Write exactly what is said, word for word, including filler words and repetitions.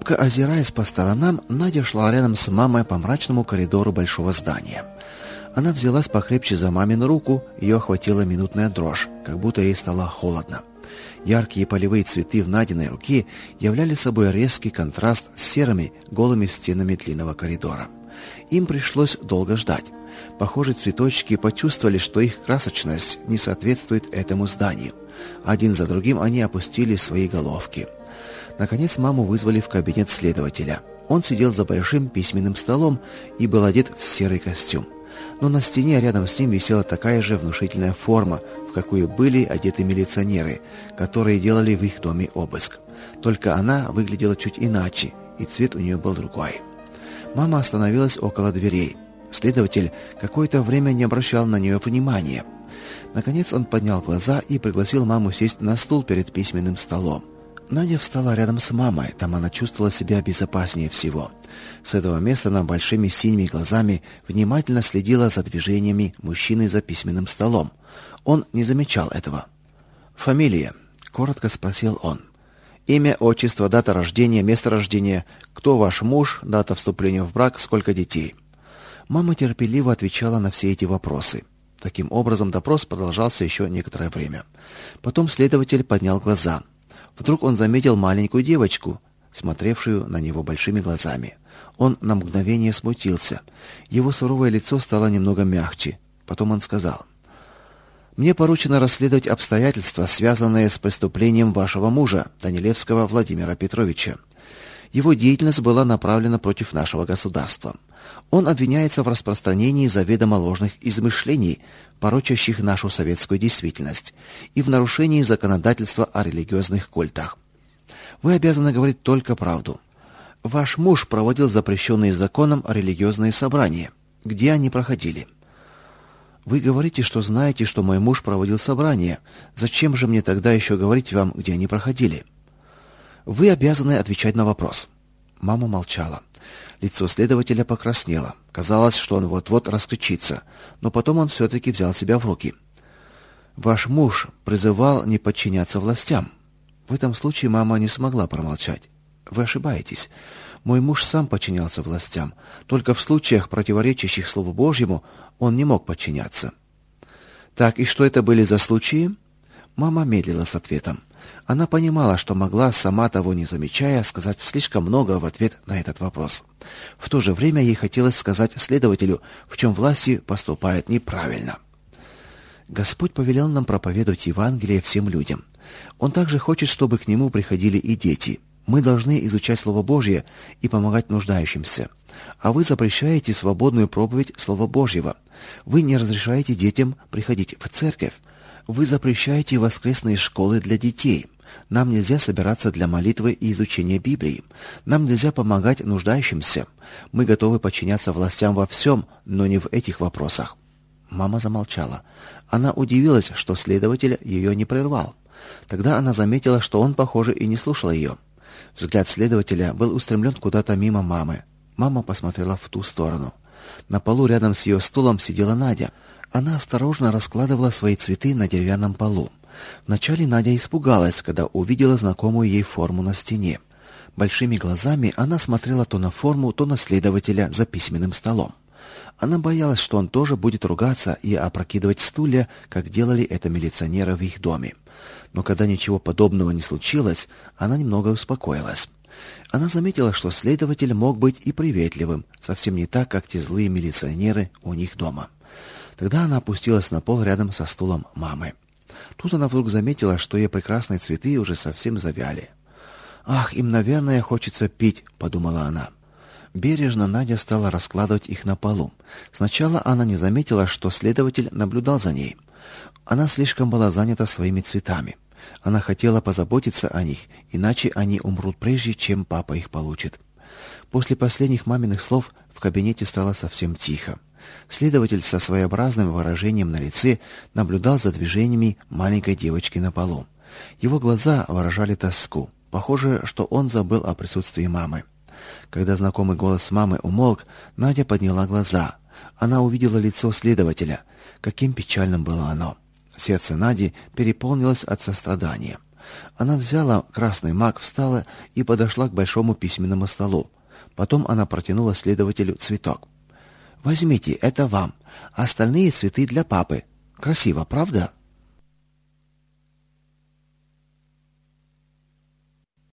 Робко озираясь по сторонам, Надя шла рядом с мамой по мрачному коридору большого здания. Она взялась покрепче за мамину руку, ее охватила минутная дрожь, как будто ей стало холодно. Яркие полевые цветы в Надиной руке являли собой резкий контраст с серыми, голыми стенами длинного коридора. Им пришлось долго ждать. Похоже, цветочки почувствовали, что их красочность не соответствует этому зданию. Один за другим они опустили свои головки. Наконец маму вызвали в кабинет следователя. Он сидел за большим письменным столом и был одет в серый костюм. Но на стене рядом с ним висела такая же внушительная форма, в какую были одеты милиционеры, которые делали в их доме обыск. Только она выглядела чуть иначе, и цвет у нее был другой. Мама остановилась около дверей. Следователь какое-то время не обращал на нее внимания. Наконец он поднял глаза и пригласил маму сесть на стул перед письменным столом. Надя встала рядом с мамой, там она чувствовала себя безопаснее всего. С этого места она большими синими глазами внимательно следила за движениями мужчины за письменным столом. Он не замечал этого. «Фамилия?» — коротко спросил он. «Имя, отчество, дата рождения, место рождения, кто ваш муж, дата вступления в брак, сколько детей?» Мама терпеливо отвечала на все эти вопросы. Таким образом, допрос продолжался еще некоторое время. Потом следователь поднял глаза. Вдруг он заметил маленькую девочку, смотревшую на него большими глазами. Он на мгновение смутился. Его суровое лицо стало немного мягче. Потом он сказал: «Мне поручено расследовать обстоятельства, связанные с преступлением вашего мужа, Данилевского Владимира Петровича. Его деятельность была направлена против нашего государства. Он обвиняется в распространении заведомо ложных измышлений, порочащих нашу советскую действительность, и в нарушении законодательства о религиозных культах. Вы обязаны говорить только правду. Ваш муж проводил запрещенные законом религиозные собрания. Где они проходили?» «Вы говорите, что знаете, что мой муж проводил собрания. Зачем же мне тогда еще говорить вам, где они проходили?» «Вы обязаны отвечать на вопрос». Мама молчала. Лицо следователя покраснело. Казалось, что он вот-вот раскричится, но потом он все-таки взял себя в руки. «Ваш муж призывал не подчиняться властям». В этом случае мама не смогла промолчать. «Вы ошибаетесь. Мой муж сам подчинялся властям. Только в случаях, противоречащих Слову Божьему, он не мог подчиняться». «Так, и что это были за случаи?» Мама медлила с ответом. Она понимала, что могла, сама того не замечая, сказать слишком много в ответ на этот вопрос. В то же время ей хотелось сказать следователю, в чем власти поступают неправильно. «Господь повелел нам проповедовать Евангелие всем людям. Он также хочет, чтобы к Нему приходили и дети. Мы должны изучать Слово Божье и помогать нуждающимся. А вы запрещаете свободную проповедь Слова Божьего. Вы не разрешаете детям приходить в церковь. Вы запрещаете воскресные школы для детей. Нам нельзя собираться для молитвы и изучения Библии. Нам нельзя помогать нуждающимся. Мы готовы подчиняться властям во всем, но не в этих вопросах». Мама замолчала. Она удивилась, что следователь ее не прервал. Тогда она заметила, что он, похоже, и не слушал ее. Взгляд следователя был устремлен куда-то мимо мамы. Мама посмотрела в ту сторону. На полу рядом с ее стулом сидела Надя. Она осторожно раскладывала свои цветы на деревянном полу. Вначале Надя испугалась, когда увидела знакомую ей форму на стене. Большими глазами она смотрела то на форму, то на следователя за письменным столом. Она боялась, что он тоже будет ругаться и опрокидывать стулья, как делали это милиционеры в их доме. Но когда ничего подобного не случилось, она немного успокоилась. Она заметила, что следователь мог быть и приветливым, совсем не так, как те злые милиционеры у них дома. Тогда она опустилась на пол рядом со стулом мамы. Тут она вдруг заметила, что ее прекрасные цветы уже совсем завяли. «Ах, им, наверное, хочется пить», — подумала она. Бережно Надя стала раскладывать их на полу. Сначала она не заметила, что следователь наблюдал за ней. Она слишком была занята своими цветами. Она хотела позаботиться о них, иначе они умрут прежде, чем папа их получит. После последних маминых слов в кабинете стало совсем тихо. Следователь со своеобразным выражением на лице наблюдал за движениями маленькой девочки на полу. Его глаза выражали тоску. Похоже, что он забыл о присутствии мамы. Когда знакомый голос мамы умолк, Надя подняла глаза. Она увидела лицо следователя. Каким печальным было оно. Сердце Нади переполнилось от сострадания. Она взяла красный мак, встала и подошла к большому письменному столу. Потом она протянула следователю цветок. «Возьмите, это вам. Остальные цветы для папы. Красиво, правда?»